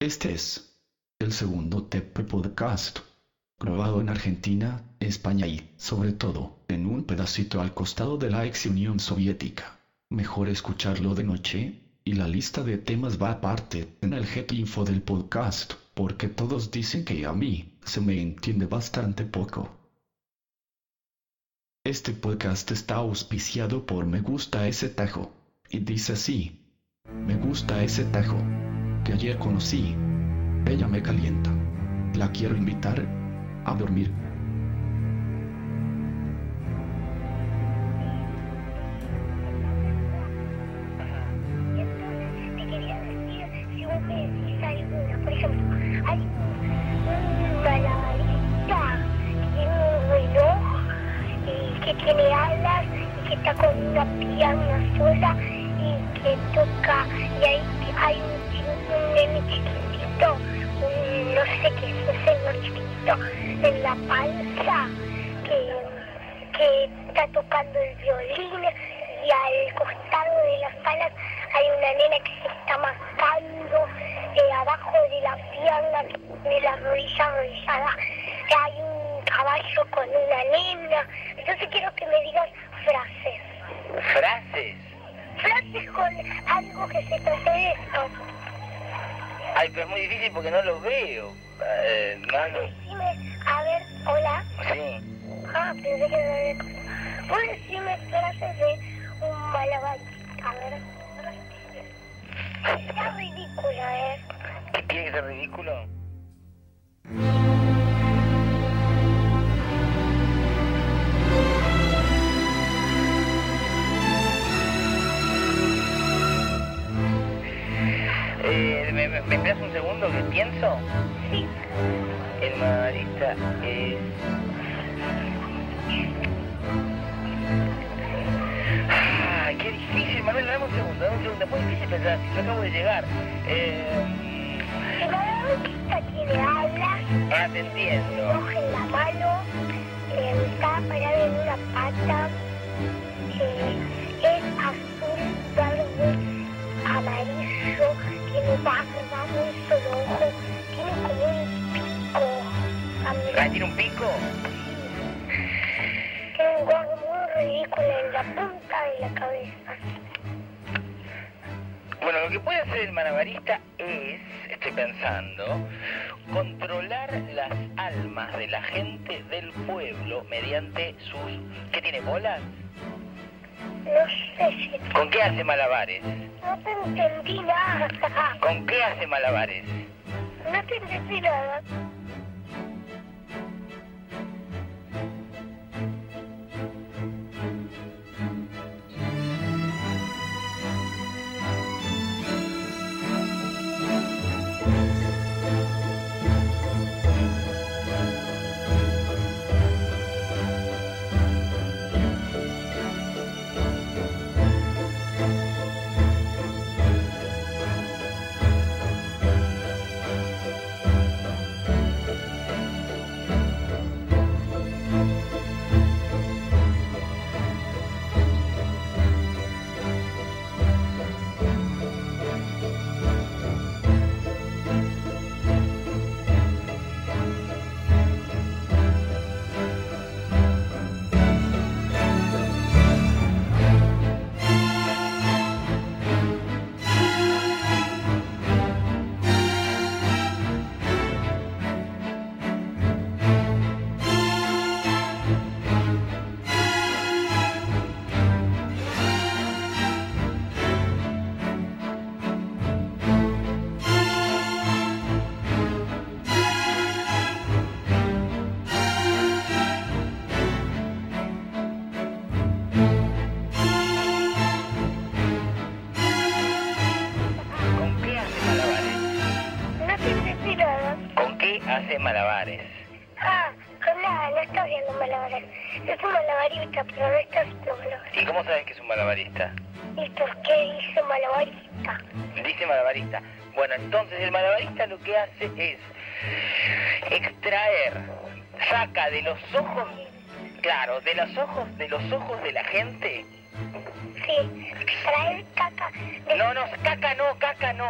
Este es el segundo TP Podcast, grabado en Argentina, España y, sobre todo, en un pedacito al costado de la ex Unión Soviética. Mejor escucharlo de noche, y la lista de temas va aparte en el Get Info del podcast, porque todos dicen que a mí se me entiende bastante poco. Este podcast está auspiciado por Me Gusta Ese Tajo, y dice así: Me gusta ese tajo, que ayer conocí, ella me calienta, la quiero invitar a dormir. Te quería decir, si vos me decís alguna, por ejemplo, hay un malabarista que tiene un reloj que tiene alas y que está con una pierna sola y que toca, y ahí hay un nene chiquitito, no sé qué es ese nene chiquitito, en la panza, que está tocando el violín, y al costado de las alas hay una nena que se está mascando abajo de la pierna, de la rodilla arrodillada. Hay un caballo con una nena. Entonces quiero que me digas frases. ¿Frases? Frases con algo que se trate de eso. Ay, pero es muy difícil porque no lo veo. Decime, a ver, hola. Sí. Ah, pensé que no había cosa. Vos decime frases de un malabarista, a ver. Está ridícula, ¿Qué tiene que ser ridículo? ¿Me esperas un segundo que pienso? Sí. El malabarista es... ¡Ay, qué difícil, Manuel! Dame un segundo. Es muy difícil pensar, yo acabo de llegar. El malabarista tiene alas. Ah, te entiendo. Coge en la mano, está parado en una pata, es azul, verde, amarillo, tiene barba, un solo ojo, tiene como un pico. ¿Ah, tiene un pico? Tiene un gorro muy ridículo en la punta de la cabeza. Bueno, lo que puede hacer el malabarista es, estoy pensando, controlar las almas de la gente del pueblo mediante sus... ¿Qué tiene, bolas? No sé si... ¿Con qué hace malabares? No te entendí nada. ¿Con qué hace malabares? No te entendí nada. Hace malabares. Ah, no está haciendo malabares. Es un malabarista, pero no está haciendo malabares. ¿Y cómo sabes que es un malabarista? ¿Y por qué dice malabarista? Dice malabarista. Bueno, entonces el malabarista lo que hace es extraer, saca de los ojos, claro, de los ojos de la gente. Sí, extraer caca. No, caca no.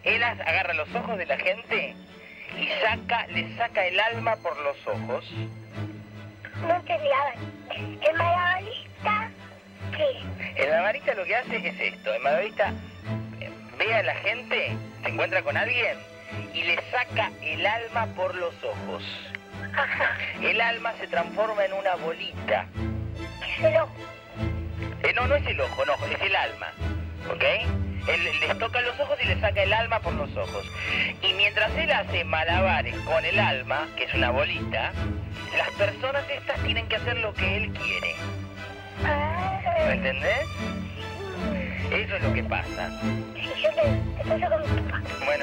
Él agarra los ojos de la gente y le saca el alma por los ojos. No entendí, a ver, el malabarista, ¿qué? El malabarista lo que hace es esto, el malabarista ve a la gente, se encuentra con alguien y le saca el alma por los ojos. Ajá. El alma se transforma en una bolita. ¿Qué es el ojo? No es el ojo, no, es el alma, ¿ok? Él les toca los ojos y le saca el alma por los ojos. Y mientras él hace malabares con el alma, que es una bolita, las personas estas tienen que hacer lo que él quiere. ¿Me entendés? Eso es lo que pasa. Sí, yo te paso con mi papá. Bueno.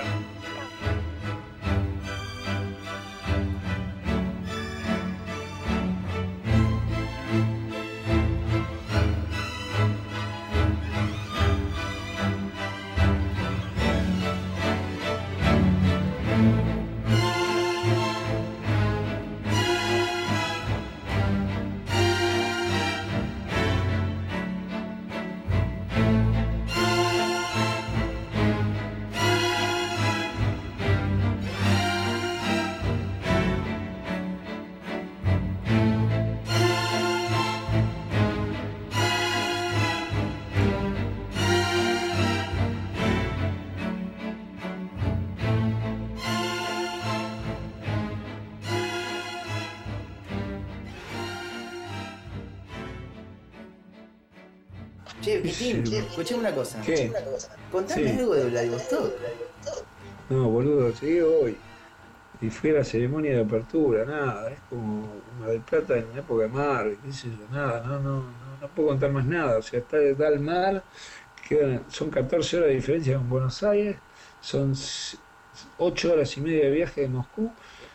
Che, Pitín, escuchame una cosa. ¿Qué? Contame Sí. algo de Vladivostok. No, boludo, llegué hoy y fui a la ceremonia de apertura, nada, es como Mar del Plata en época de mar, qué sé yo, nada, no puedo contar más nada, o sea, está el mar, son 14 horas de diferencia con Buenos Aires, son 8 horas y media de viaje de Moscú,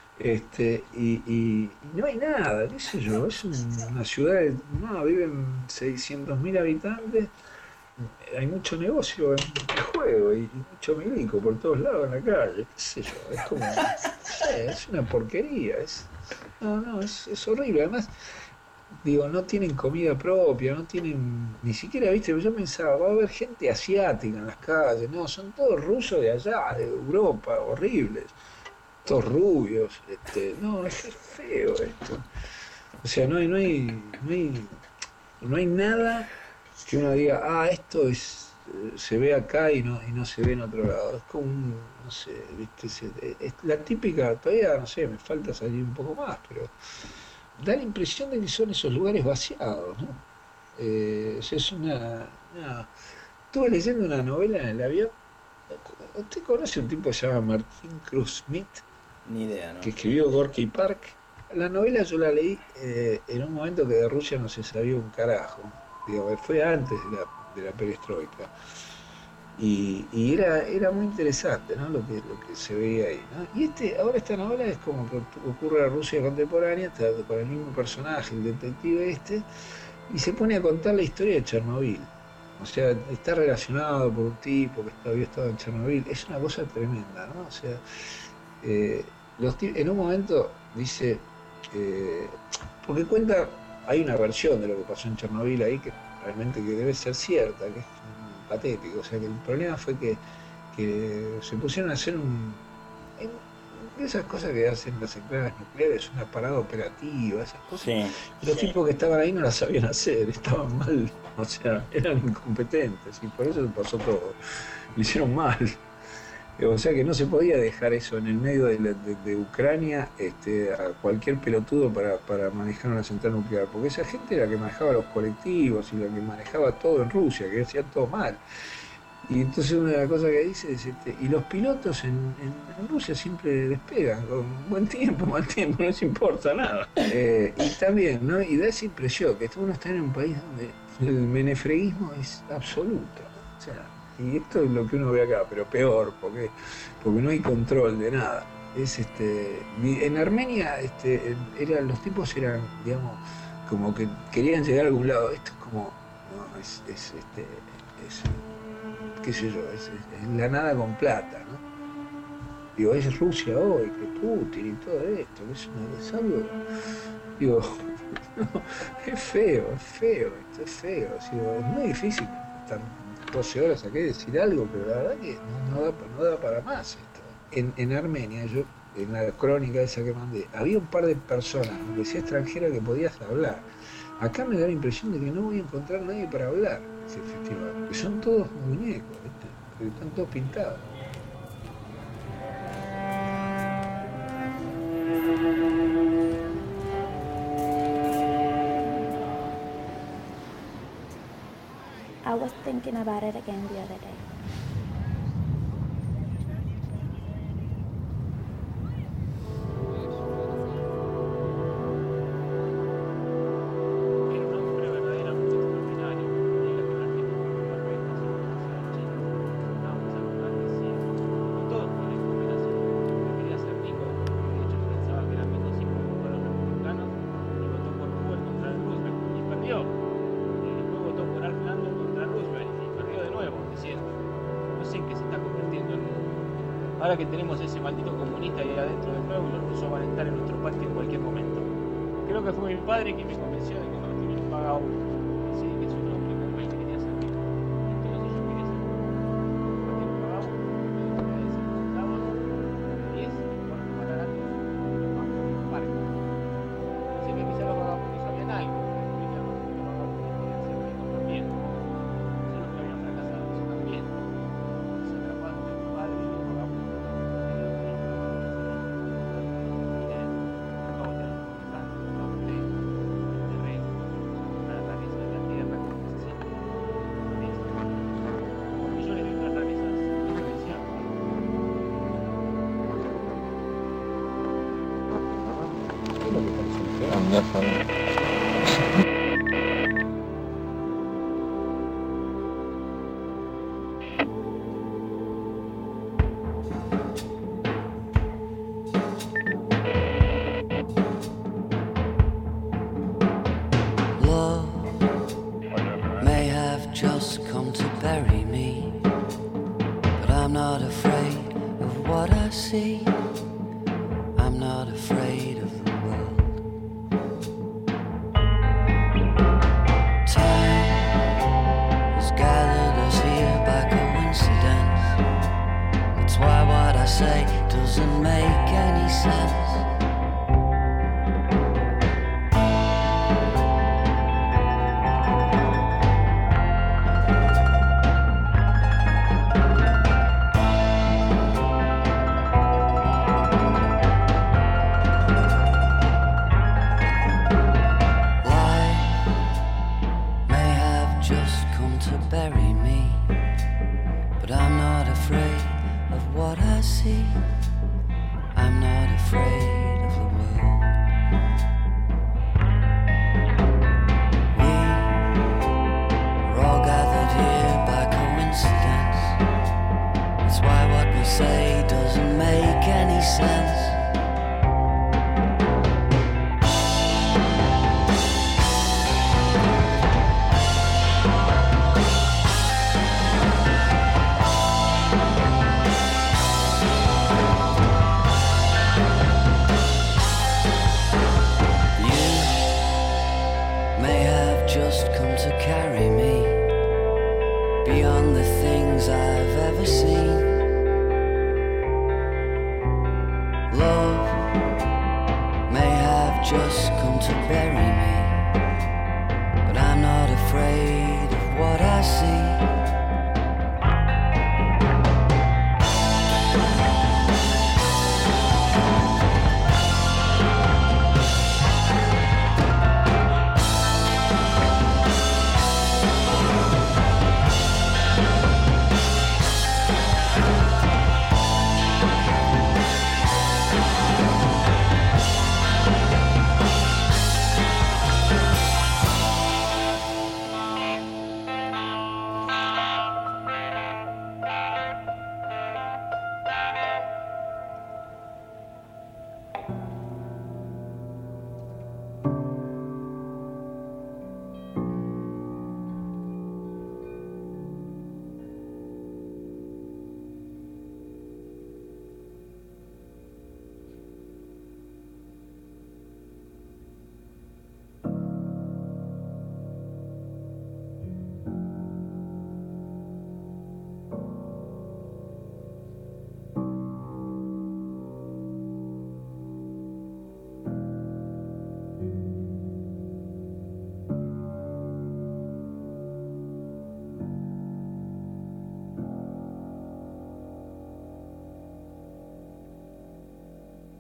y no hay nada, qué sé yo, es una ciudad, viven 600.000 habitantes. Hay mucho negocio en juego y mucho milico por todos lados en la calle, qué sé yo, es como, no sé, es una porquería, es horrible, además, digo, no tienen comida propia, no tienen, ni siquiera, viste, yo pensaba, va a haber gente asiática en las calles, no, son todos rusos de allá, de Europa, horribles, todos rubios, no, es feo esto, o sea, no hay nada que uno diga, esto se ve acá y no se ve en otro lado. Es como no sé, ¿viste? Es la típica, todavía, no sé, me falta salir un poco más, pero da la impresión de que son esos lugares vaciados, ¿no? O sea, estuve leyendo una novela en el avión. ¿Usted conoce un tipo que se llama Martín Cruz Smith? Ni idea, ¿no? Que escribió Gorky Park. La novela yo la leí en un momento que de Rusia no se sabía un carajo. Digo, fue antes de la perestroika. Y era muy interesante, ¿no? lo que se veía ahí, ¿no? Y ahora esta novela es como que ocurre en la Rusia contemporánea, está con el mismo personaje, el detective y se pone a contar la historia de Chernobyl. O sea, está relacionado por un tipo que había estado en Chernobyl. Es una cosa tremenda, ¿no? O sea, en un momento dice, porque cuenta, hay una versión de lo que pasó en Chernobyl ahí que realmente que debe ser cierta, que es patético. O sea, que el problema fue que se pusieron a hacer esas cosas que hacen las centrales nucleares, una parada operativa, esas cosas. Sí. Los tipos que estaban ahí no las sabían hacer, estaban mal, o sea, eran incompetentes y por eso pasó todo. Lo hicieron mal. O sea que no se podía dejar eso en el medio de Ucrania a cualquier pelotudo para manejar una central nuclear, porque esa gente era la que manejaba los colectivos y la que manejaba todo en Rusia, que hacía todo mal. Y entonces una de las cosas que dice es, y los pilotos en Rusia siempre despegan, con buen tiempo, mal tiempo, no les importa nada. Y también, ¿no? Y da esa impresión que uno está en un país donde el menefreguismo es absoluto. O sea, y esto es lo que uno ve acá, pero peor, porque no hay control de nada. En Armenia los tipos eran, digamos, como que querían llegar a algún lado. Esto es como, no, es qué sé yo, es la nada con plata, ¿no? Digo, es Rusia hoy, que Putin y todo esto, es algo, digo, no, es feo, esto es feo, digo, es muy difícil estar 12 horas acá y decir algo, pero la verdad que no da para más esto. En Armenia, yo en la crónica esa que mandé, había un par de personas, aunque sea extranjera, que podías hablar. Acá me da la impresión de que no voy a encontrar nadie para hablar en ese festival, que son todos muñecos, ¿viste? Que están todos pintados. I was thinking about it again the other day. Ahora que tenemos ese maldito comunista ahí adentro de nuevo, y los rusos van a estar en nuestro patio en cualquier momento. Creo que fue mi padre quien me convenció de que no tenía un vagabundo. Sí, que es un hombre como él que quería ser rico. Entonces yo quería ser rico. Porque un vagabundo, me dejé de ser centavos, 10, por tomar aratos, los bancos y los parques. Así que quizá los vagabundos sabían algo, pero los vagabundos querían ser ricos también. Solo que habían fracasado en eso también. Se atraparon de mi padre y los vagabundos. Just come to bury me, but I'm not afraid of what I see. I'm not afraid of the world. Time has gathered us here by coincidence. That's why what I say doesn't make any sense.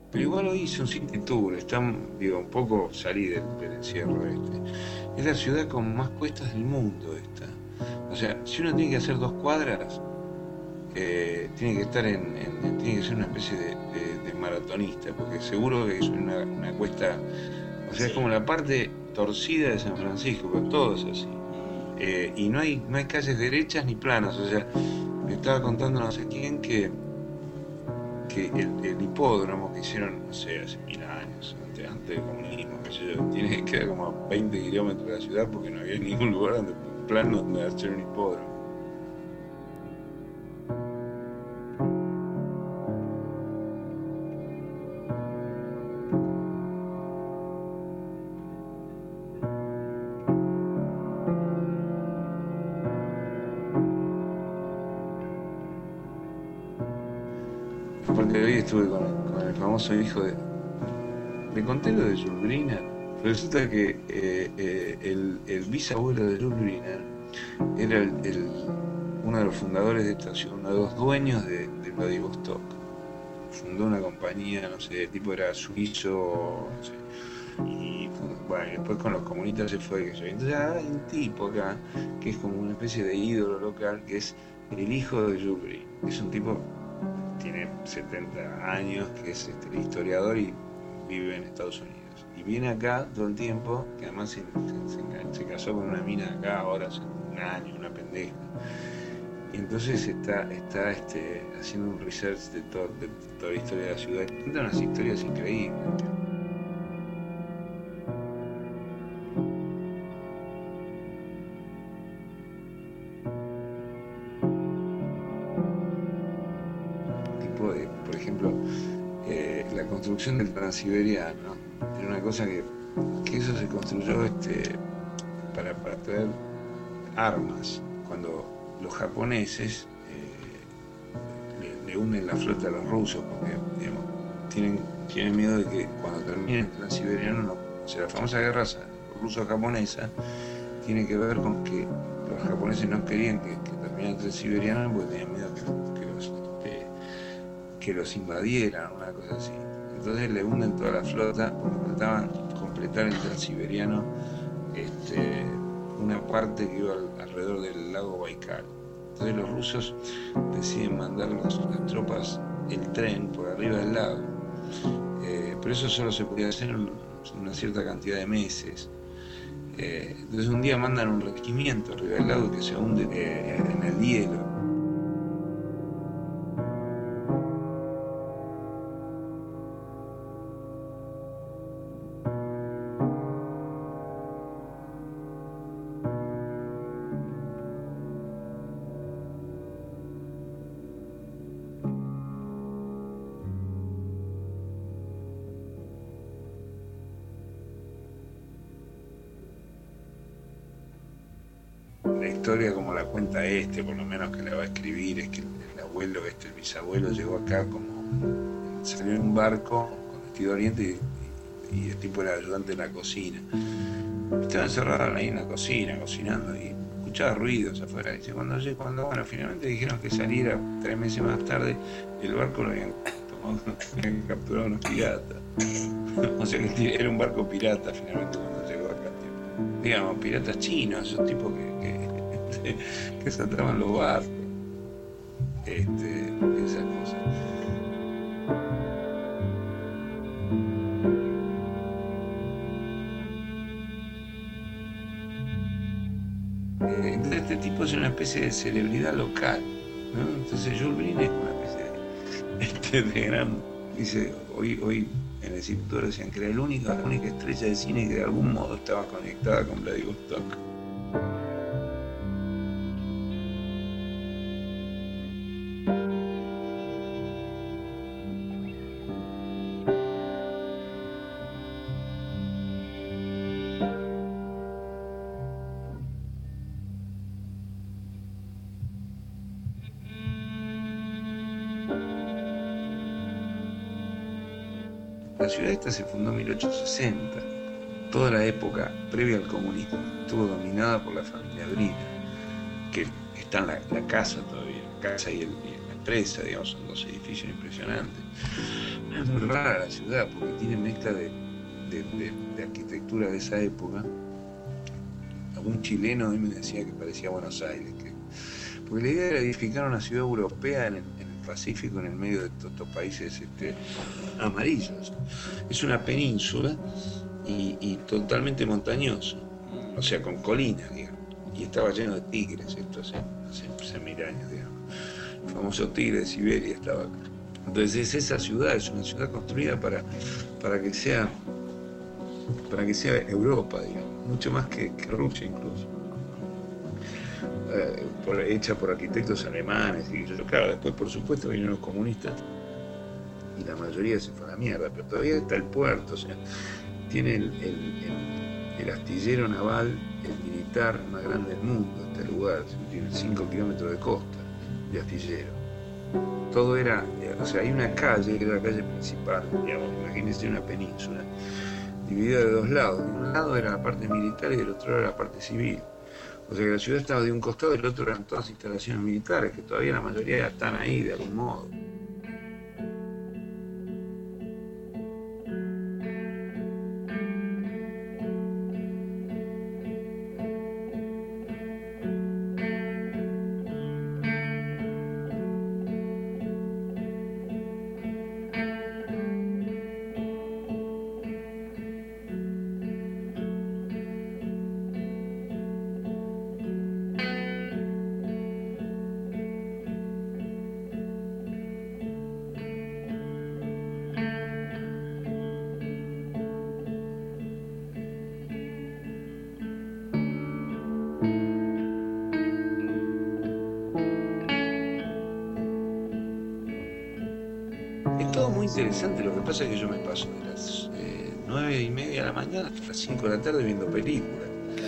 Pero igual lo hice un city tour, un poco salí del encierro este. Es la ciudad con más cuestas del mundo esta. O sea, si uno tiene que hacer 2 cuadras, tiene que estar tiene que ser una especie de maratonista, porque seguro que es una cuesta, o sea, es como la parte torcida de San Francisco, pero todo es así. Y no hay calles derechas ni planas, o sea, me estaba contando no sé quién que el hipódromo que hicieron, no sé, hace 1000 años, antes del comunismo, qué sé yo, tiene que quedar como a 20 kilómetros de la ciudad porque no había ningún lugar plano donde hacer un hipódromo. Aparte hoy estuve con el famoso hijo de... ¿Le conté lo de Jules Briner? Resulta que el bisabuelo de Jules Briner era uno de los fundadores de esta ciudad, uno de los dueños de Vladivostok. Fundó una compañía, no sé, el tipo era suizo, no sé. Y bueno, después con los comunistas se fue. Entonces hay un tipo acá que es como una especie de ídolo local, que es el hijo de Jules Briner. Es un tipo... tiene 70 años, que es historiador y vive en Estados Unidos. Y viene acá todo el tiempo, que además se casó con una mina acá ahora hace un año, una pendeja. Y entonces está haciendo un research de toda la historia de la ciudad. Cuenta unas historias increíbles. Por ejemplo, la construcción del Transiberiano era una cosa que eso se construyó para traer armas. Cuando los japoneses le unen la flota a los rusos, porque digamos, tienen miedo de que cuando termine el Transiberiano, o sea, la famosa guerra ruso-japonesa tiene que ver con que los japoneses no querían que terminara el Transiberiano porque tenían miedo que los invadieran, una cosa así. Entonces le hunden toda la flota porque faltaban completar el Transiberiano, una parte que iba alrededor del lago Baikal. Entonces los rusos deciden mandar las tropas, el tren, por arriba del lago. Pero eso solo se podía hacer en una cierta cantidad de meses. Entonces un día mandan un regimiento arriba del lago que se hunde en el hielo. La historia como la cuenta por lo menos que la va a escribir, es que el abuelo, el bisabuelo llegó acá salió en un barco con vestido oriente y el tipo era ayudante en la cocina. Estaba encerrado ahí en la cocina, cocinando, y escuchaba ruidos afuera. Dice, cuando finalmente dijeron que saliera 3 meses más tarde, el barco lo habían capturado unos piratas. O sea que era un barco pirata finalmente cuando llegó acá. Digamos, piratas chinos, esos tipos que saltaban los barcos, esas cosas. Entonces este tipo es una especie de celebridad local, ¿no? Entonces Jules Briner es una especie de gran... Dice, hoy en el instituto decían que era la única estrella de cine que de algún modo estaba conectada con Vladivostok. La ciudad esta se fundó en 1860. Toda la época previa al comunismo estuvo dominada por la familia Briner, que está en la casa todavía, la casa y la empresa, digamos, son 2 edificios impresionantes. Es muy rara la ciudad porque tiene mezcla de arquitectura de esa época. Algún chileno a mí me decía que parecía Buenos Aires, porque la idea era edificar una ciudad europea en el Pacífico, en el medio de todos estos países amarillos. Es una península y totalmente montañoso, o sea, con colinas, digamos, y estaba lleno de tigres, esto hace 1000 años, digamos. El famoso tigre de Siberia estaba acá. Entonces esa ciudad es una ciudad construida para que sea Europa, digamos, mucho más que Rusia incluso. Hecha por arquitectos alemanes y claro, después por supuesto vinieron los comunistas y la mayoría se fue a la mierda, pero todavía está el puerto, o sea, tiene el astillero naval, el militar más grande del mundo, este lugar, tiene 5 kilómetros de costa de astillero. Todo era, o sea, hay una calle que era la calle principal, digamos, imagínense una península, dividida de dos lados. De un lado era la parte militar y del otro lado era la parte civil. O sea que la ciudad estaba de un costado y del otro eran todas instalaciones militares, que todavía la mayoría ya están ahí de algún modo. Interesante, lo que pasa es que yo me paso de las 9:30 de la mañana hasta las 5 de la tarde viendo películas,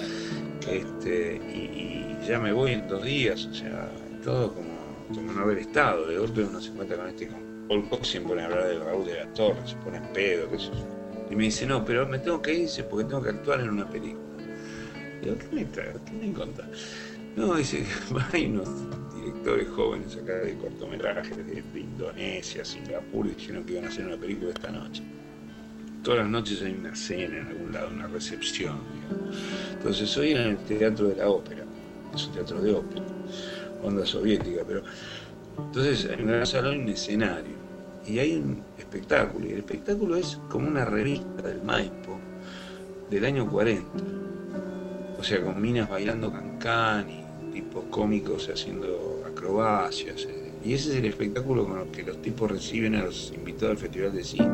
y ya me voy en 2 días, o sea, todo como no haber estado. De golpe uno se encuentra con Paul Cox, se pone a hablar del Raúl de la Torre, se pone en pedo, qué sé yo, y me dice, no, pero me tengo que ir porque tengo que actuar en una película. Digo, ¿qué me traes? ¿Qué me contás? No, dice, hay unos directores jóvenes acá de cortometrajes de Indonesia, Singapur, y dijeron que iban a hacer una película esta noche. Todas las noches hay una cena en algún lado, una recepción, digamos. Entonces hoy en el Teatro de la Ópera, es un teatro de ópera, onda soviética, pero entonces hay un gran salón y un escenario, y hay un espectáculo, y el espectáculo es como una revista del Maipo del año 40, o sea, con minas bailando cancán y tipos cómicos haciendo acrobacias, y ese es el espectáculo con el que los tipos reciben a los invitados al Festival de Cine.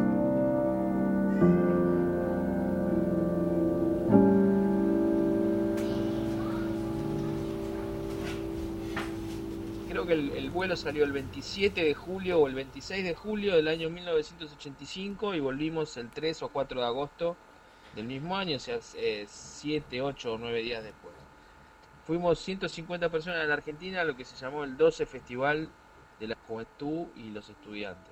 Creo que el vuelo salió el 27 de julio o el 26 de julio del año 1985 y volvimos el 3 o 4 de agosto del mismo año, o sea, 7, 8 o 9 días después. Fuimos 150 personas en la Argentina, lo que se llamó el 12 Festival de la Juventud y los Estudiantes.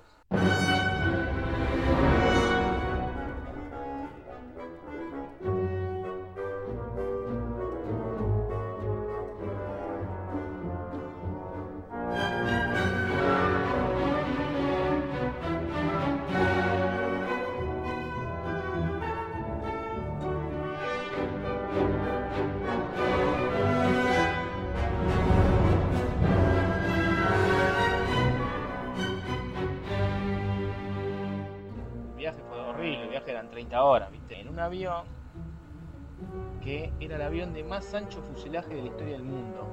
Eran 30 horas, ¿viste? En un avión que era el avión de más ancho fuselaje de la historia del mundo.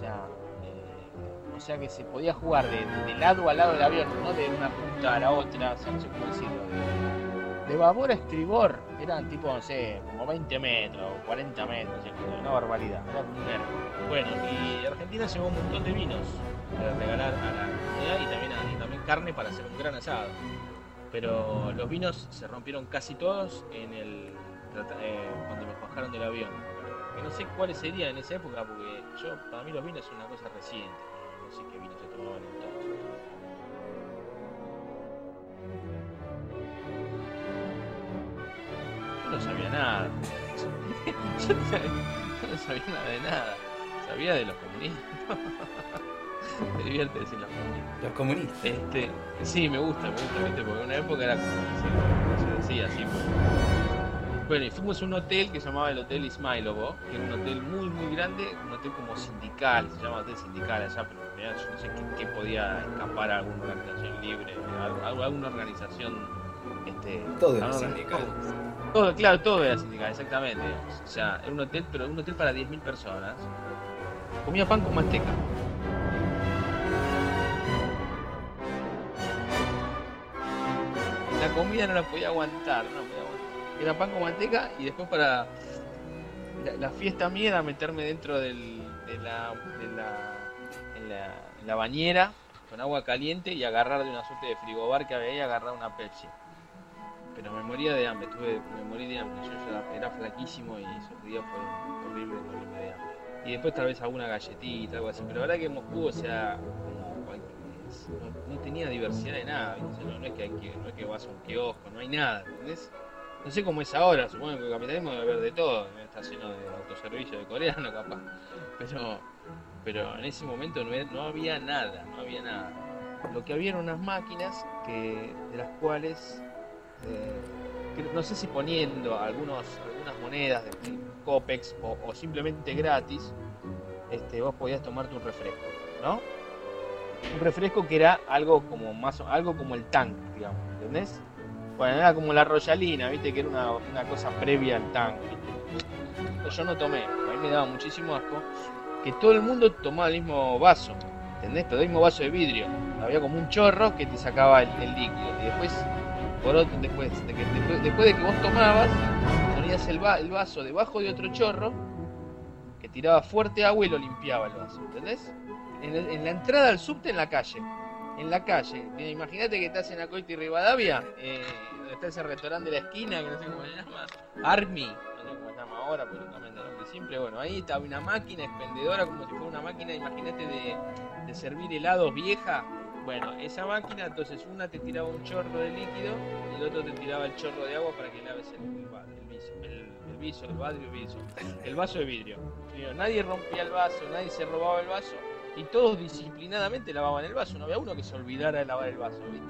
O sea que se podía jugar de lado a lado del avión, no de una punta a la otra, o sea, no sé cómo decirlo, de babor a estribor, eran tipo, no sé, como 20 metros, 40 metros, una barbaridad, era un nervio. Bueno, y Argentina llevó un montón de vinos para regalar a la comunidad y también carne para hacer un gran asado. Pero los vinos se rompieron casi todos cuando los bajaron del avión. Que no sé cuáles serían en esa época, porque para mí los vinos son una cosa reciente. No sé qué vinos se tomaban entonces. Yo no sabía nada. Yo no sabía nada de nada. Sabía de los comunistas. Me divierte decir los comunistas. Los comunistas. Sí, me gusta, ¿viste? Porque en una época era como se decía así. Bueno, y fuimos a un hotel que se llamaba el Hotel Ismailovo, que era un hotel muy, muy grande, un hotel como sindical, se llama hotel sindical allá, pero en realidad yo no sé qué podía escapar a alguna organización libre, alguna organización. Todo era sindical. Todo, claro, todo era sindical, exactamente. Digamos. O sea, era un hotel, pero un hotel para 10.000 personas. Comía pan con manteca. La comida no la podía aguantar, Era pan con manteca y después para la fiesta mía era meterme dentro en la bañera con agua caliente y agarrar de una suerte de frigobar que había ahí, agarrar una Pepsi. Pero me moría de hambre, me morí de hambre. Yo ya era flaquísimo y esos días fueron horribles, morirme de hambre. Y después tal vez alguna galletita, algo así. Pero la verdad que Moscú, o sea, no tenía diversidad de nada. No es que vas a un kiosco, no hay nada, ¿entendés? No sé cómo es ahora, supongo que el capitalismo debe haber de todo, está lleno de autoservicio de coreano capaz. Pero en ese momento no había nada. Lo que había eran unas máquinas de las cuales, no sé si poniendo algunas monedas de Copex o simplemente gratis, vos podías tomarte un refresco, ¿no? Un refresco que era algo como el Tang, digamos, ¿entendés? Bueno, era como la Royalina, viste, que era una cosa previa al Tang, ¿viste? Yo no tomé, a mí me daba muchísimo asco que todo el mundo tomaba el mismo vaso, ¿entendés? Pero el mismo vaso de vidrio. Había como un chorro que te sacaba el líquido. Y después de que vos tomabas, ponías el vaso debajo de otro chorro que tiraba fuerte agua y lo limpiaba el vaso, ¿entendés? En la entrada al subte en la calle. Imagínate que estás en Acoite y Rivadavia, donde está ese restaurante de la esquina, que no sé cómo se llama, Army, no sé cómo se llama ahora, pero también de nombre simple. Bueno, ahí estaba una máquina expendedora, como si fuera una máquina, imagínate, de servir helados vieja. Bueno, esa máquina, entonces una te tiraba un chorro de líquido y el otro te tiraba el chorro de agua para que laves el vaso de vidrio. Nadie rompía el vaso, nadie se robaba el vaso. Y todos disciplinadamente lavaban el vaso, no había uno que se olvidara de lavar el vaso, ¿viste?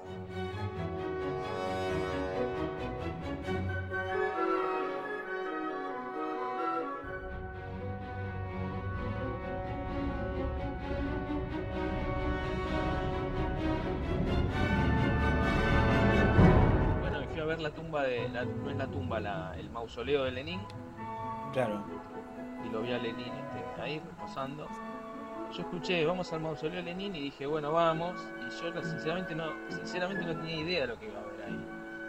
Bueno, me fui a ver la tumba no es la tumba, el mausoleo de Lenin. Claro. Y lo vi a Lenin ahí reposando. Yo escuché, vamos al mausoleo de Lenin y dije, bueno, vamos. Y yo sinceramente no tenía idea de lo que iba a haber ahí.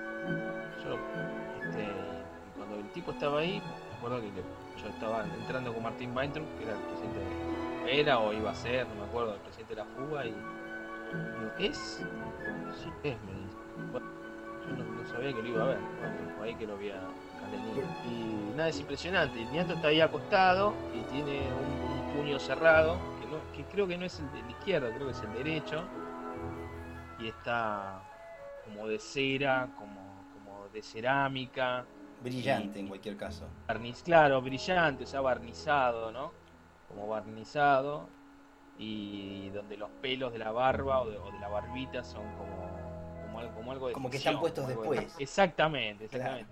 Cuando el tipo estaba ahí, me acuerdo que yo estaba entrando con Martín Weintraub, que era el presidente, o iba a ser, no me acuerdo, el presidente de la fuga, y digo, ¿es? Sí, es, me dice. Bueno, yo no sabía que lo iba a ver, bueno, fue ahí que lo vi a Lenin. Y nada, es impresionante, el nieto está ahí acostado y tiene un puño cerrado, que creo que no es el de la izquierda, creo que es el derecho, y está como de cera, como de cerámica. Brillante en cualquier caso. Claro, brillante, o sea, barnizado, ¿no? Como barnizado, y donde los pelos de la barba o de la barbita son como algo de como ficción, que están puestos después. Exactamente. Claro.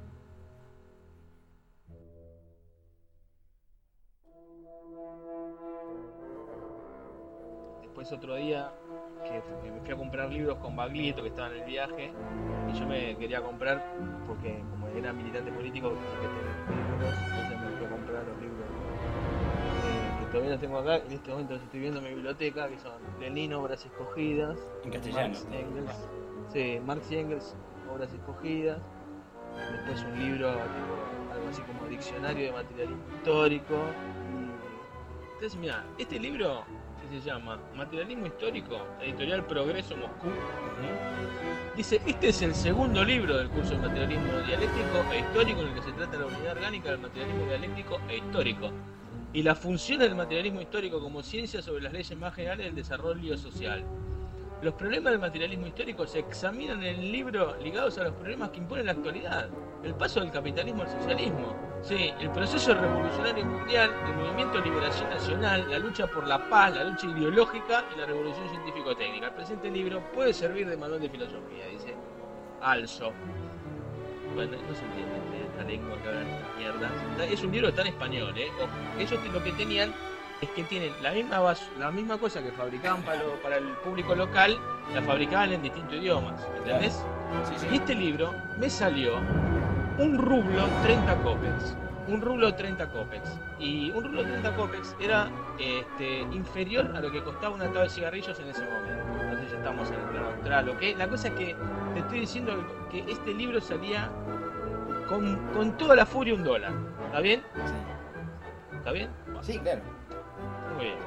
Después otro día que me fui a comprar libros con Baglietto, que estaba en el viaje, y yo me quería comprar, porque como era militante político, entonces me fui a comprar los libros que todavía los tengo acá. En este momento estoy viendo mi biblioteca, que son Lenin, Obras Escogidas, en castellano. Marx y Engels, Obras Escogidas. Después un libro, algo así como Diccionario de Materialismo Histórico. Entonces mira, este libro se llama Materialismo Histórico, editorial Progreso Moscú. Dice, este es el segundo libro del curso de Materialismo Dialéctico e Histórico, en el que se trata la unidad orgánica del materialismo dialéctico e histórico y la función del materialismo histórico como ciencia sobre las leyes más generales del desarrollo social. Los problemas del materialismo histórico se examinan en el libro ligados a los problemas que impone la actualidad. El paso del capitalismo al socialismo. Sí, el proceso revolucionario mundial, el movimiento de liberación nacional, la lucha por la paz, la lucha ideológica y la revolución científico-técnica. El presente libro puede servir de manual de filosofía, dice Also. Bueno, no se entiende la lengua que hablan esta mierda. Es un libro que está en español, ¿eh? Ellos lo que tenían es que tienen la misma cosa que fabricaban para el público local, la fabricaban en distintos idiomas, ¿entendés? Sí, sí. Y este libro me salió un rublo 30 copex. Un rublo 30 copex. Y un rublo 30 copex era inferior a lo que costaba una tabla de cigarrillos en ese momento. Entonces ya estamos en el plano austral. ¿Okay? La cosa es que te estoy diciendo que este libro salía con toda la furia $1. ¿Está bien? Sí. ¿Está bien? Sí, claro. Muy bien.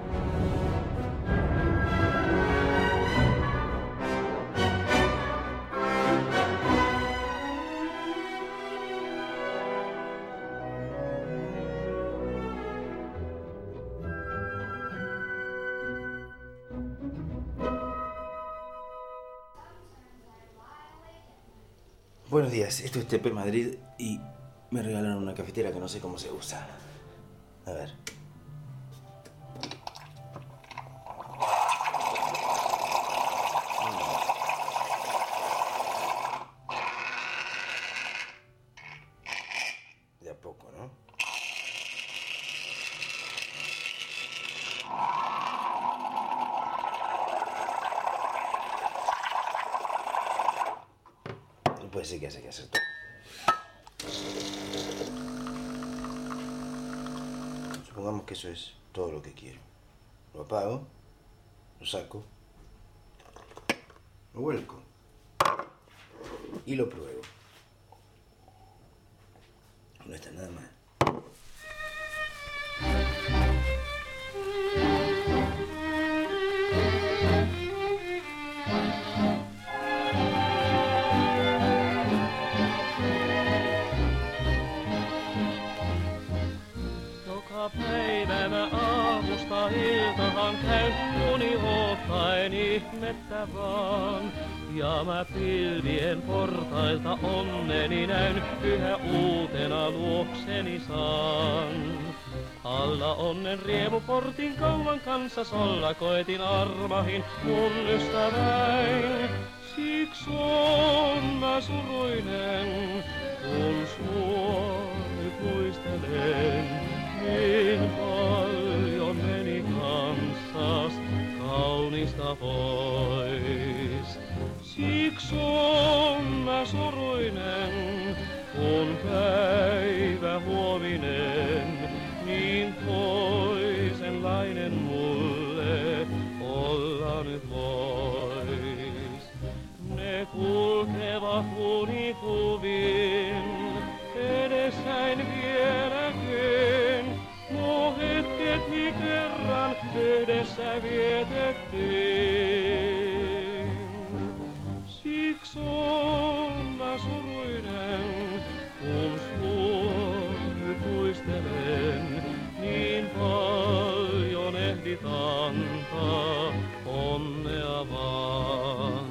Buenos días, esto es TP Madrid y me regalaron una cafetera que no sé cómo se usa. A ver. De a poco, ¿no? No puede ser que haya que hacer todo. Supongamos que eso es todo lo que quiero. Lo apago, lo saco, lo vuelco y lo pruebo. No está nada mal. Päivä mä aamusta iltahan käyn uni ottaen ihmettä vaan. Ja mä pilvien portailta onneni näyn, yhä uutena luokseni saan. Alla onnen riemuportin kauan kanssa solla koetin armahin mun ystäväin. Siksi on mä suruinen, kun suoni puistelen. Niin paljon meni kanssas kaunista pois. Siksi on mä suruinen, kun päivä huominen niin toisenlainen mulle olla nyt vois. Ne kulkevat unikuvin edessäin vieläkin. Nuo hetketni kerran yhdessä vietettiin. Siksi on mä suruinen, kun suoni puistelen. Niin paljon ehdit antaa onnea vaan.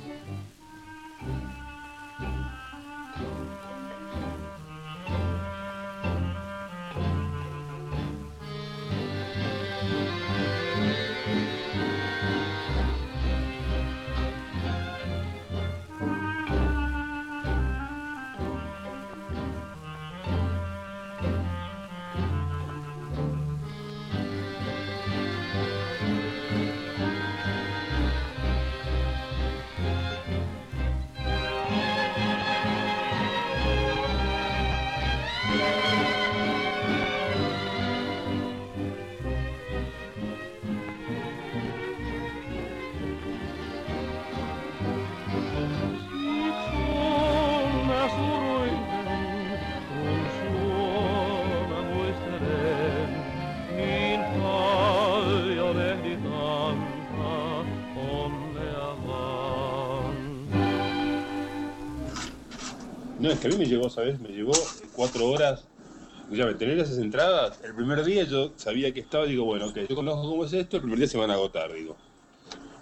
No, es que a mí me llegó, ¿sabes? Me llegó 4 horas. Ya me tener esas entradas. El primer día yo sabía que estaba, digo, bueno, ok, yo conozco cómo es esto, el primer día se van a agotar, digo.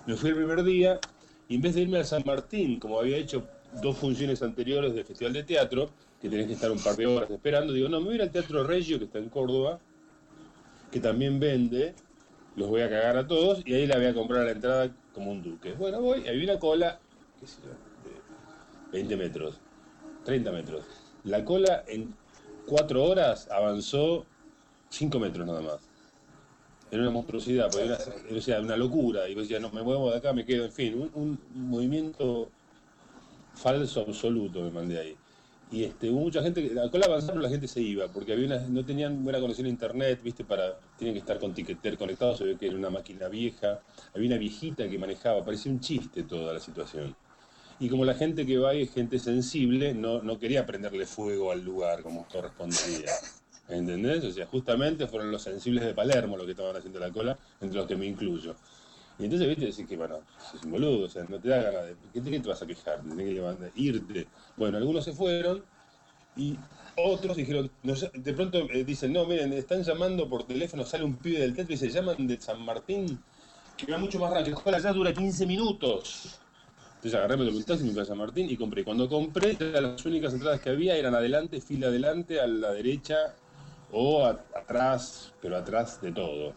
Me fui el primer día y en vez de irme al San Martín, como había hecho 2 funciones anteriores del Festival de Teatro, que tenés que estar un par de horas esperando, digo, no, me voy a ir al Teatro Regio, que está en Córdoba, que también vende, los voy a cagar a todos, y ahí la voy a comprar a la entrada como un duque. Bueno, voy, había una cola, qué sé yo, de 20 metros, 30 metros. La cola en 4 horas avanzó 5 metros nada más. Era una monstruosidad, era una locura. Y yo decía, no, me muevo de acá, me quedo, en fin, un movimiento falso absoluto me mandé ahí. Y hubo mucha gente, la cola avanzaba, la gente se iba, porque no tenían buena conexión a internet, viste, tienen que estar con Ticketer conectados, se ve que era una máquina vieja, había una viejita que manejaba, parecía un chiste toda la situación. Y como la gente que va es gente sensible, no quería prenderle fuego al lugar como correspondía. ¿Entendés? O sea, justamente fueron los sensibles de Palermo los que estaban haciendo la cola, entre los que me incluyo. Y entonces, viste, decís que, bueno, sos un boludo, o sea, no te da ganas de... ¿Qué te vas a quejar? Tenés que irte. Bueno, algunos se fueron y otros dijeron, de pronto dicen, no, miren, están llamando por teléfono, sale un pibe del teatro y se llaman de San Martín, que va mucho más rápido, la cola ya dura 15 minutos. Entonces agarré el taxi y me fui a San Martín y compré. Cuando compré, las únicas entradas que había eran adelante, fila adelante, a la derecha o atrás, pero atrás de todo.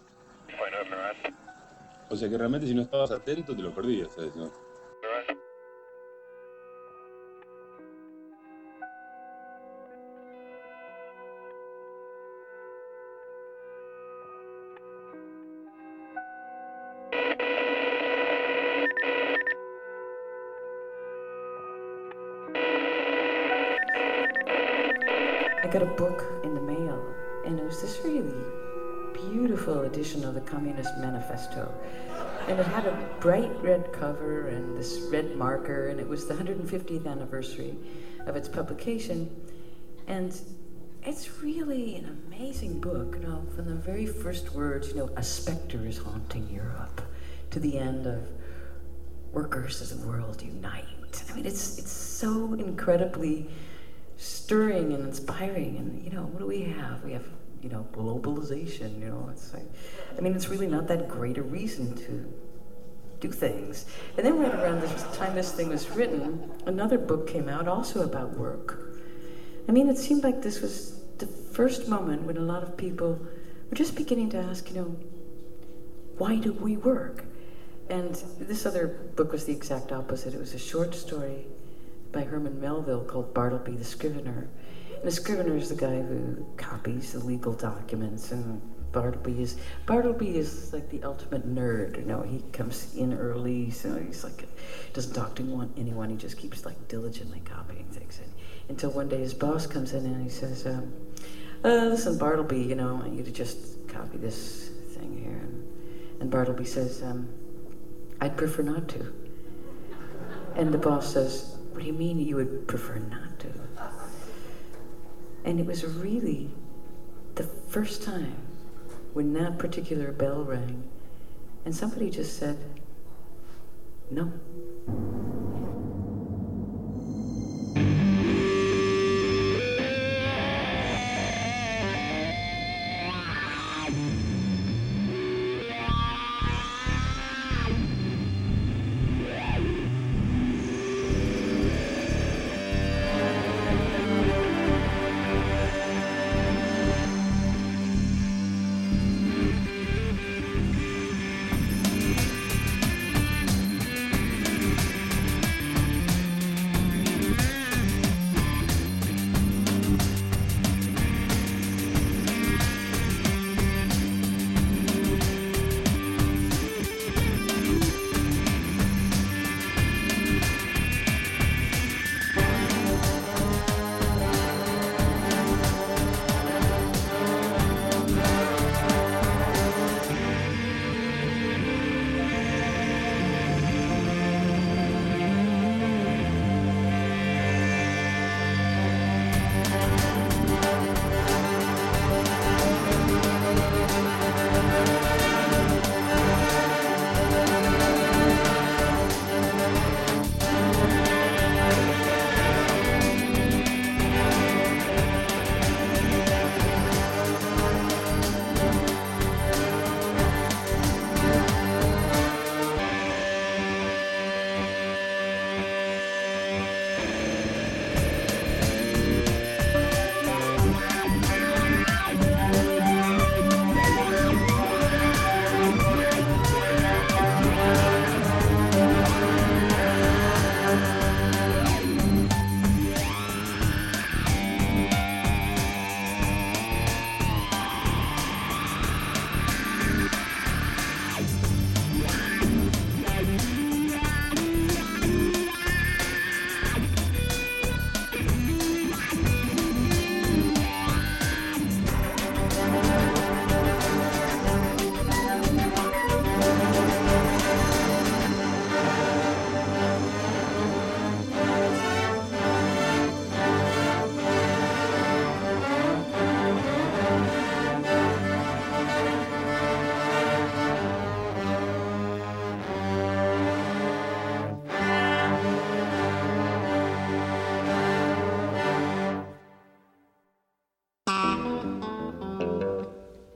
O sea que realmente si no estabas atento te lo perdías, ¿sabes? ¿No? I got a book in the mail, and it was this really beautiful edition of the Communist Manifesto. And it had a bright red cover and this red marker, and it was the 150th anniversary of its publication. And it's really an amazing book, you know, from the very first words, you know, a specter is haunting Europe, to the end of workers of the world unite. I mean, it's so incredibly stirring and inspiring. And, you know, what do we have? We have, you know, globalization, you know, it's like, I mean, it's really not that great a reason to do things. And then right around the time this thing was written, another book came out also about work. I mean, it seemed like this was the first moment when a lot of people were just beginning to ask, you know, why do we work? And this other book was the exact opposite. It was a short story by Herman Melville called Bartleby the Scrivener. And the scrivener is the guy who copies the legal documents, and Bartleby is like the ultimate nerd. You know, he comes in early, so he's like, doesn't talk to anyone. He just keeps like diligently copying things. And until one day his boss comes in and he says, listen, Bartleby, you know, I want you to just copy this thing here. And Bartleby says, I'd prefer not to. And the boss says, what do you mean you would prefer not to? And it was really the first time when that particular bell rang and somebody just said, no.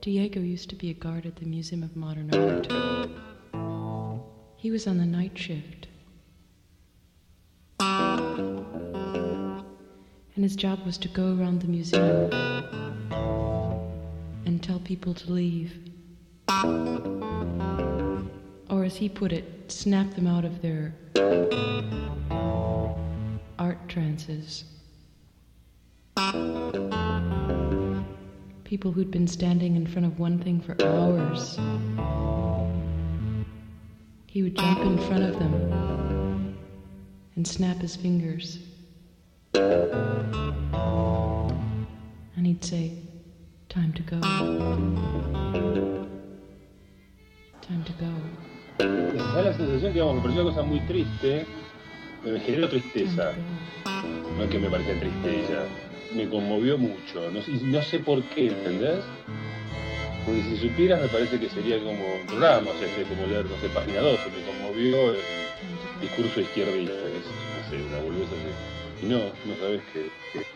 Diego used to be a guard at the Museum of Modern Art. He was on the night shift. And his job was to go around the museum and tell people to leave. Or as he put it, snap them out of their art trances. People who'd been standing in front of one thing for hours. He would jump in front of them and snap his fingers. And he'd say, time to go. Time to go. Me da la sensación que, me pareció una cosa muy triste, me generó tristeza. No es que me parecía triste ella, me conmovió mucho, no sé por qué, ¿entendés? Porque si supieras me parece que sería como un programa, o sea, que como leer, no sé, página 12, me conmovió el discurso izquierdista, que es, no sé, una boludez así. Y no sabes qué.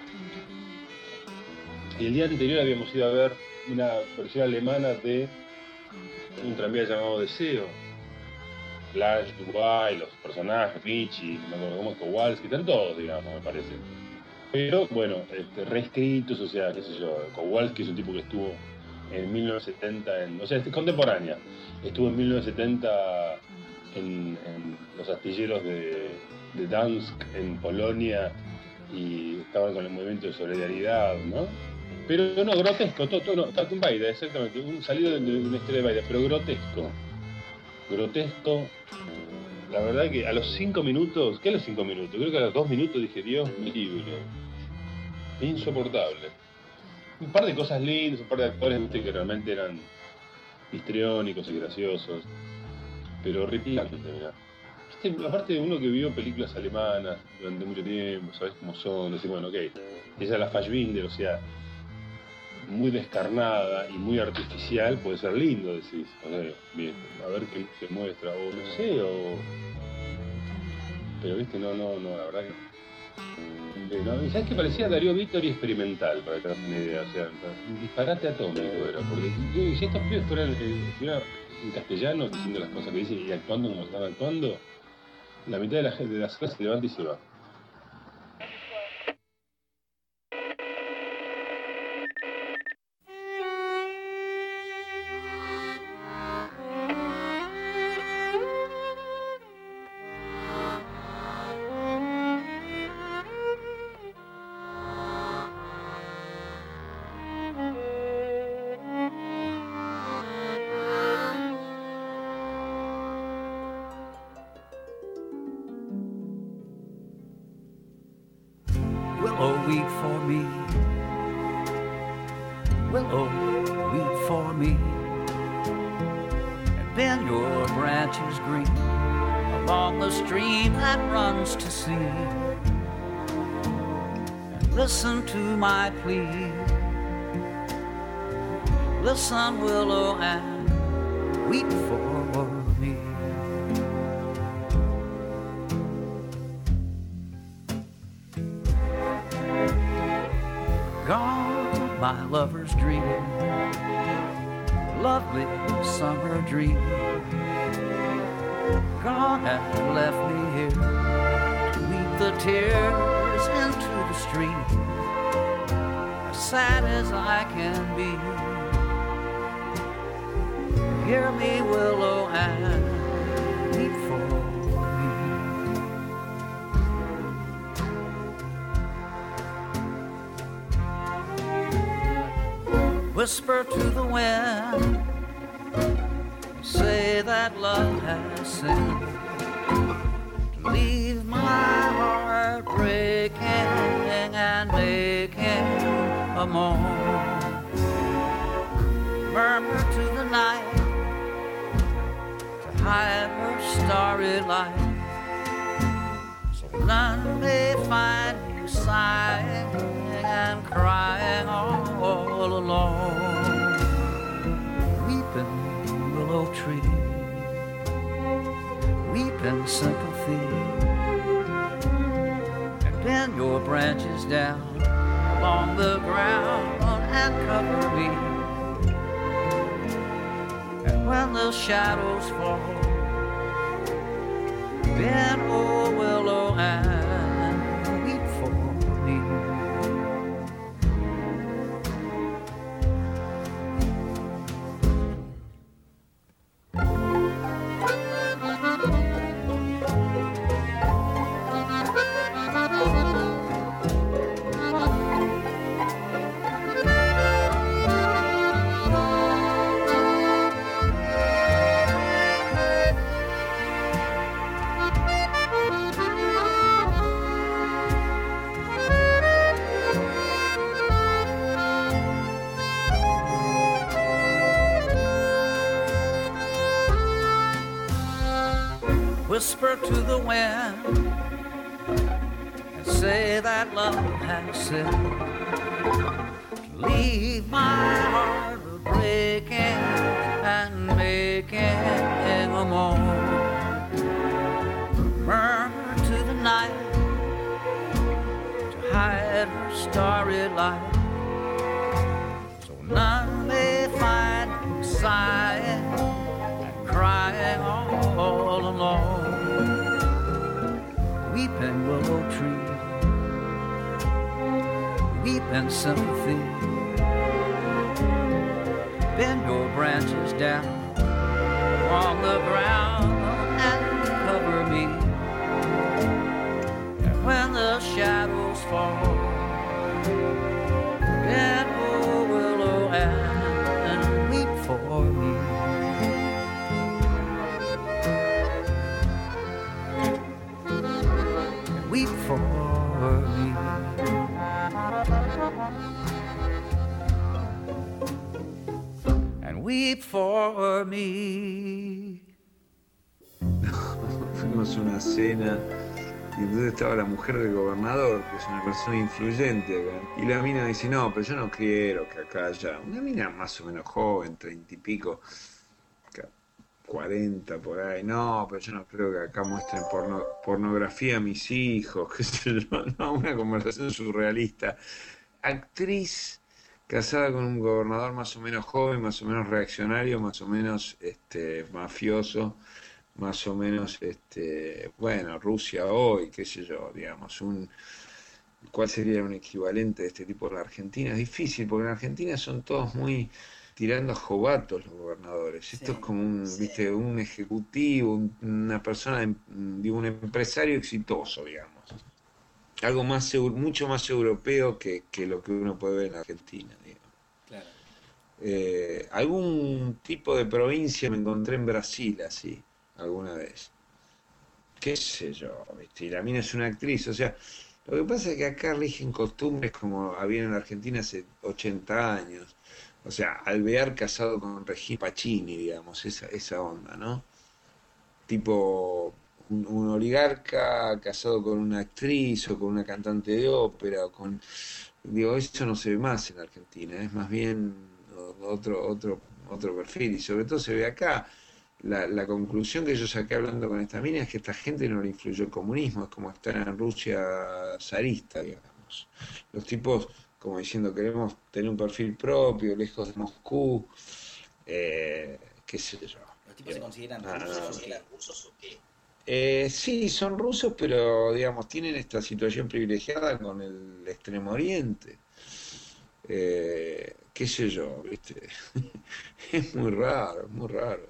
Y el día anterior habíamos ido a ver una versión alemana de un tranvía llamado Deseo. Flash, Dubai, los personajes, Michi, no me acuerdo cómo es, Kowalski, están todos, digamos, me parece. Pero, bueno, reescritos, o sea, qué sé yo, Kowalski es un tipo que estuvo en 1970, o sea, es contemporánea. Estuvo en 1970 en los astilleros de Dansk, en Polonia, y estaban con el movimiento de solidaridad, ¿no? Pero no, grotesco, todo, un Baida, exactamente, un salido de una historia de Baida, pero grotesco. La verdad que a los 5 minutos, ¿qué a los 5 minutos? Creo que a los 2 minutos dije, Dios me libre. Insoportable. Un par de cosas lindas, un par de actores que realmente eran histriónicos y graciosos, pero horripilantes, mirá. Aparte de uno que vio películas alemanas durante mucho tiempo, sabes cómo son, decís, bueno, ok, esa es la Fassbinder, o sea, muy descarnada y muy artificial, puede ser lindo, decís, o sea, bien, a ver qué muestra, o no sé, pero viste, no, la verdad que no. ¿Sabes qué parecía Darío Vittori experimental, para que te hagas una idea? O sea, un disparate atómico era, porque si estos pibes estuvieran en castellano diciendo las cosas que dicen y actuando como están actuando, la mitad de la gente de las clases se levanta y se va. Willow weep for me, willow weep for me, and bend your branches green along the stream that runs to sea, and listen to my plea. Listen, willow, and weep for me. Gone, my lover's dream, lovely summer dream. Gone and left me here to weep the tears into the stream, as sad as I can be. Hear me, willow, and weep for me. Whisper to the wind, say that love has sinned, to leave my heart breaking and making a moan. Murmur to the night, to hide her starry light, so none may find you sighing and crying all alone. Weeping willow tree, weeping sympathy, and bend your branches down along the ground and cover me. when the shadows fall, bend, oh willow, and weep for me. Whisper to the wind and say that love has said, leave my heart breaking and making a moan. Murmur to the night to hide her starry light, so none may find me sighing and crying all alone. Weeping willow tree, weeping sympathy, bend your branches down on the ground and cover me. And when the shadows fall, bend, oh willow, and weep for me. Weep for me. And weep for me. Fuimos a una cena y entonces estaba la mujer del gobernador, que es una persona influyente acá. Y la mina dice, no, pero yo no quiero que acá haya... Una mina más o menos joven, 30 y pico, 40 por ahí. No, pero yo no creo que acá muestren pornografía a mis hijos, qué sé yo. No, una conversación surrealista. Actriz casada con un gobernador más o menos joven, más o menos reaccionario, más o menos mafioso, más o menos, bueno, Rusia hoy, qué sé yo, digamos, ¿cuál sería un equivalente de este tipo en la Argentina? Es difícil, porque en Argentina son todos muy tirando a jovatos los gobernadores. Sí, Esto es como un, sí. viste, un ejecutivo, una persona, digo, un empresario exitoso, digamos. Algo más mucho más europeo que lo que uno puede ver en Argentina, digamos. Claro. Algún tipo de provincia me encontré en Brasil así, alguna vez. Qué sé yo, ¿viste? Y la mina es una actriz, o sea, lo que pasa es que acá rigen costumbres como había en la Argentina hace 80 años. O sea, Alvear casado con Regina Pacini, digamos, esa onda, ¿no? Tipo un oligarca casado con una actriz o con una cantante de ópera, digo, eso no se ve más en Argentina, es más bien otro perfil, y sobre todo se ve acá. La conclusión que yo saqué hablando con esta mina es que esta gente no le influyó el comunismo, es como estar en Rusia zarista, digamos. Los tipos como diciendo queremos tener un perfil propio, lejos de Moscú, qué sé yo. ¿Los tipos se consideran rusos o qué? Sí, son rusos, pero digamos, tienen esta situación privilegiada con el Extremo Oriente. Qué sé yo, ¿viste? Es muy raro, muy raro.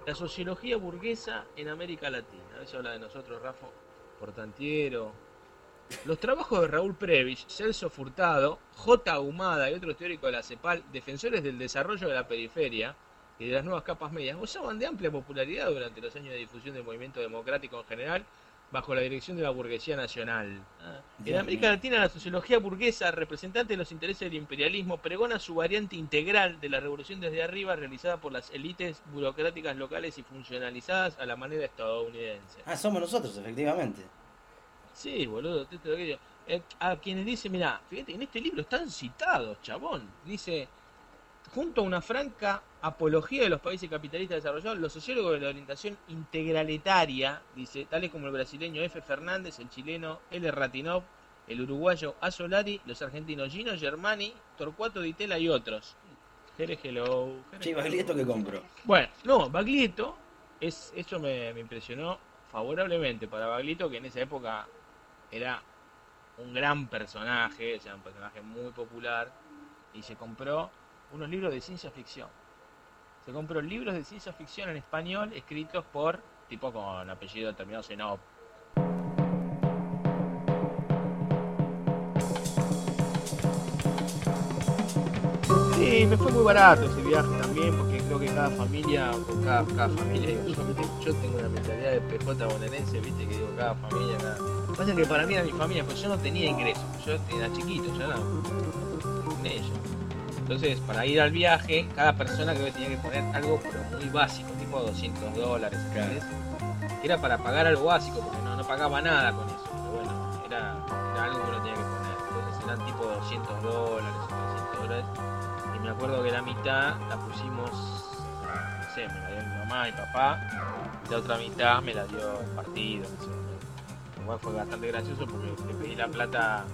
la sociología burguesa en América Latina. A veces habla de nosotros, Rafa Portantiero. Los trabajos de Raúl Prebisch, Celso Furtado, J. Ahumada y otros teóricos de la CEPAL, defensores del desarrollo de la periferia y de las nuevas capas medias, gozaban de amplia popularidad durante los años de difusión del movimiento democrático en general, bajo la dirección de la burguesía nacional. En América Latina, la sociología burguesa, representante de los intereses del imperialismo, pregona su variante integral de la revolución desde arriba realizada por las élites burocráticas locales y funcionalizadas a la manera estadounidense. Somos nosotros, efectivamente. Sí, boludo, te lo que digo. A quienes dicen, mira, fíjate, en este libro están citados, chabón. Dice, junto a una franca apología de los países capitalistas desarrollados, los sociólogos de la orientación integralitaria, dice, tales como el brasileño F. Fernández, el chileno L. Ratinov, el uruguayo A. Solari, los argentinos Gino Germani, Torcuato Di Tella y otros. Hello. Che, Baglietto que compro. Bueno, no, Baglietto, eso me impresionó favorablemente para Baglietto, que en esa época era un gran personaje, o sea, un personaje muy popular, y se compró unos libros de ciencia ficción. Se compró libros de ciencia ficción en español escritos por tipo con apellido terminados en op. Sí, me fue muy barato ese viaje también, porque creo que cada familia, yo tengo una mentalidad de PJ bonaerense, viste, que digo, cada familia, pasa que para mí era mi familia, pues yo no tenía ingresos, yo era chiquito, yo era con ellos. Entonces, para ir al viaje, cada persona creo que tenía que poner algo pero muy básico, tipo $200, ¿entendés? Era para pagar algo básico, porque no pagaba nada con eso, pero bueno, era algo que uno tenía que poner. Entonces eran tipo $200, $300, y me acuerdo que la mitad la pusimos, no sé, me la dio mi mamá y papá, y la otra mitad me la dio el partido, no sé. Igual fue bastante gracioso porque le pedí la plata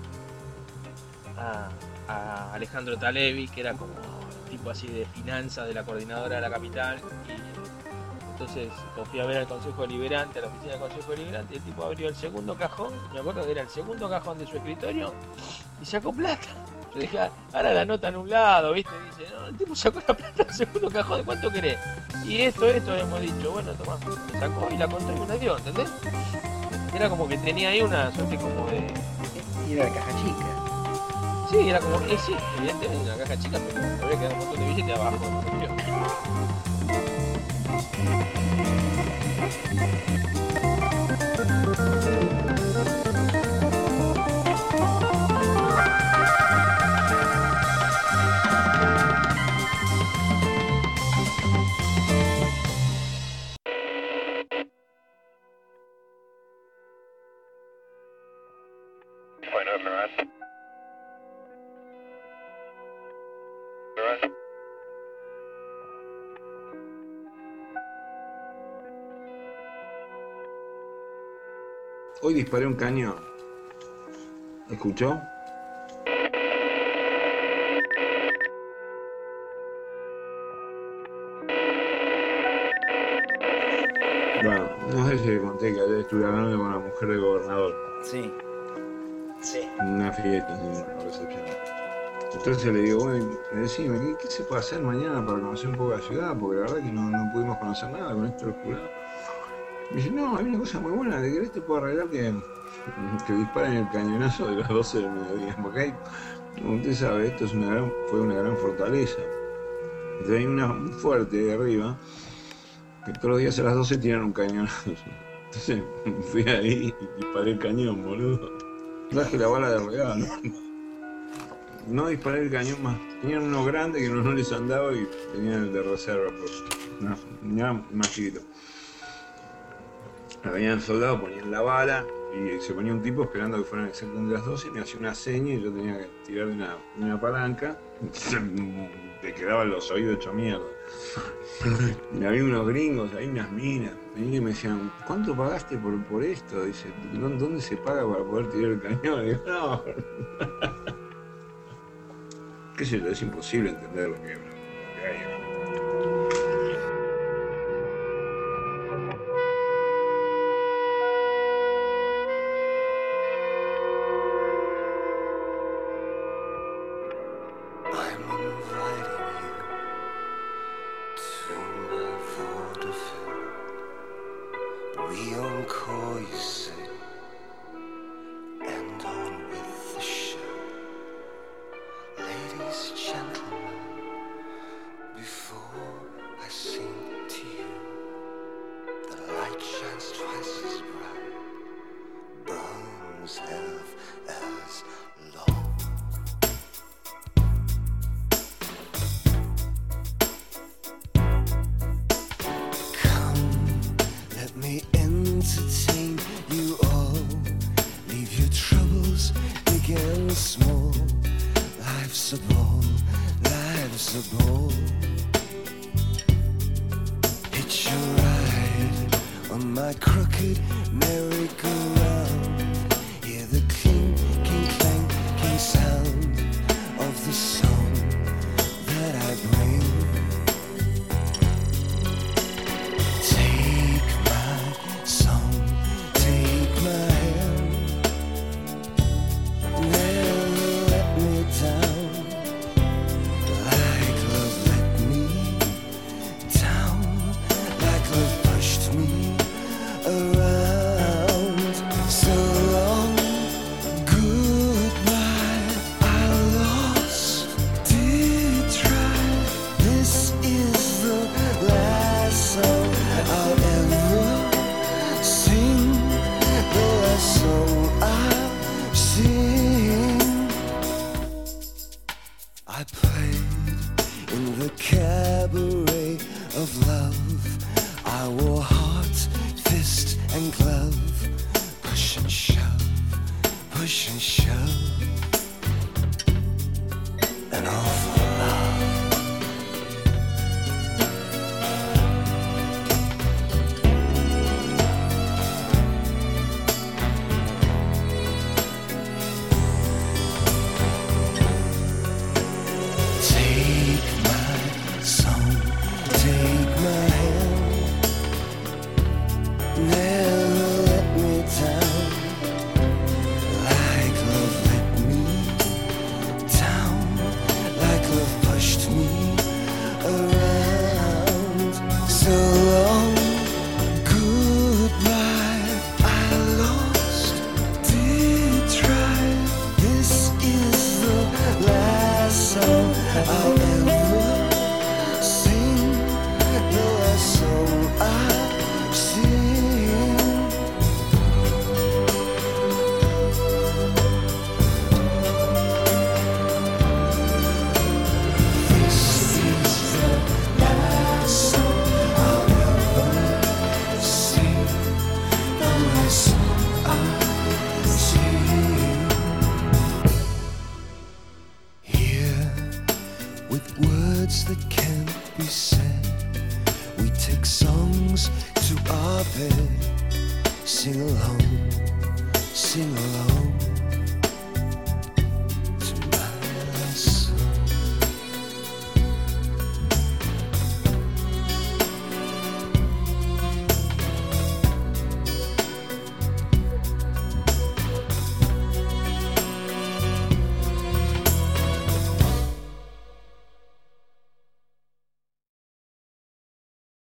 a Alejandro Talevi, que era como tipo así de finanzas de la coordinadora de la capital, y entonces lo fui a ver al Consejo Deliberante, a la oficina del Consejo Deliberante, y el tipo abrió el segundo cajón, me acuerdo que era el segundo cajón de su escritorio, y sacó plata. Yo dije, ahora la nota en un lado, ¿viste? Dice, no, el tipo sacó la plata del segundo cajón, ¿de cuánto querés? Y esto hemos dicho, bueno, tomá, lo sacó y la contó y me la dio, ¿entendés? Era como que tenía ahí una suerte como de... Y era la caja chica. Sí, era como, sí, evidentemente una caja chica, pero habría quedado un montón de billetes abajo, ¿no? Hoy disparé un cañón. ¿Escuchó? Bueno, no sé si le conté que ayer estuve hablando con la mujer del gobernador. Sí. En una fiesta, en una recepción. Entonces le digo, bueno, decime, ¿qué se puede hacer mañana para conocer un poco la ciudad? Porque la verdad que no pudimos conocer nada con esto del jurado. Me dice, no, hay una cosa muy buena, ¿de querés te puedo arreglar que disparen el cañonazo de las 12 del mediodía? Porque hay, como usted sabe, esto fue una gran fortaleza. Entonces hay un fuerte de arriba, que todos los días a las 12 tiran un cañonazo. Entonces fui ahí y disparé el cañón, boludo. Traje la bala de regalo. No disparé el cañón más. Tenían uno grande que no les andaba y tenían el de reserva. No, más chiquito. Venían el soldado, ponían la bala y se ponía un tipo esperando que fueran exactamente las 12 y me hacía una seña y yo tenía que tirar de una palanca. Te quedaban los oídos hechos mierda. Y había unos gringos, hay unas minas. Venían y me decían, ¿cuánto pagaste por esto? Dice, ¿dónde se paga para poder tirar el cañón? Y digo, no. Qué sé yo, es imposible entender lo que hay. I'm inviting you to my the encore, you say, and on with the show. Ladies, gentlemen, before I sing to you, the light shines twice as bright, burns half as long. Let me entertain you all. Leave your troubles big and small. Life's a ball, life's a ball. Hitch a ride on my crooked merry-go-round. Hear the clinking, clanking sound of the song that I bring. I played in the cabaret of love. I wore heart, fist and glove. Push and shove, push and shove. And all for love. That can't be said. We take songs to our bed. Sing along, sing along.